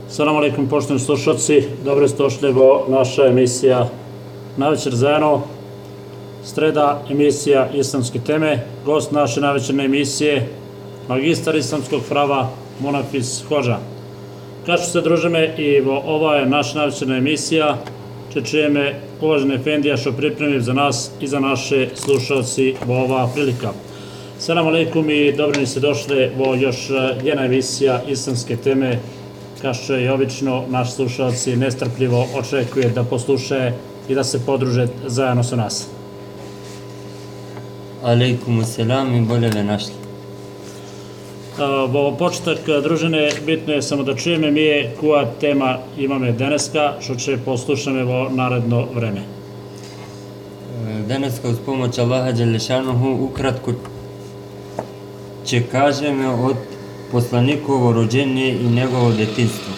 Salam alaikum, poštovani slušalci, dobro ste došli vo naša emisija Navečer zajedno, sreda emisija Islamske teme. Gost naše navečerne emisije, magistar islamskog prava Monafis Hođa. Kao što se družime i ova je naša navečerna emisija, čujeme uvažene Efendija što pripremim za nas i za naše slušalci ova prilika. Salam alaikum i dobro mi se došli vo još jedna emisija Islamske teme. Kao što je i obično, naši slušalci nestrpljivo očekuje da poslušaju i da se podruže zajedno sa nas. Alaikum selam i bolje ve našli. Vo početak družine bitno je samo da čujeme mi je koja tema imame deneska, što će poslušame vo naredno vreme. Deneska uz pomoć Allaha Đelešanuhu ukratko će kažeme od poslanikovo rođenje i njegovo detinstvo.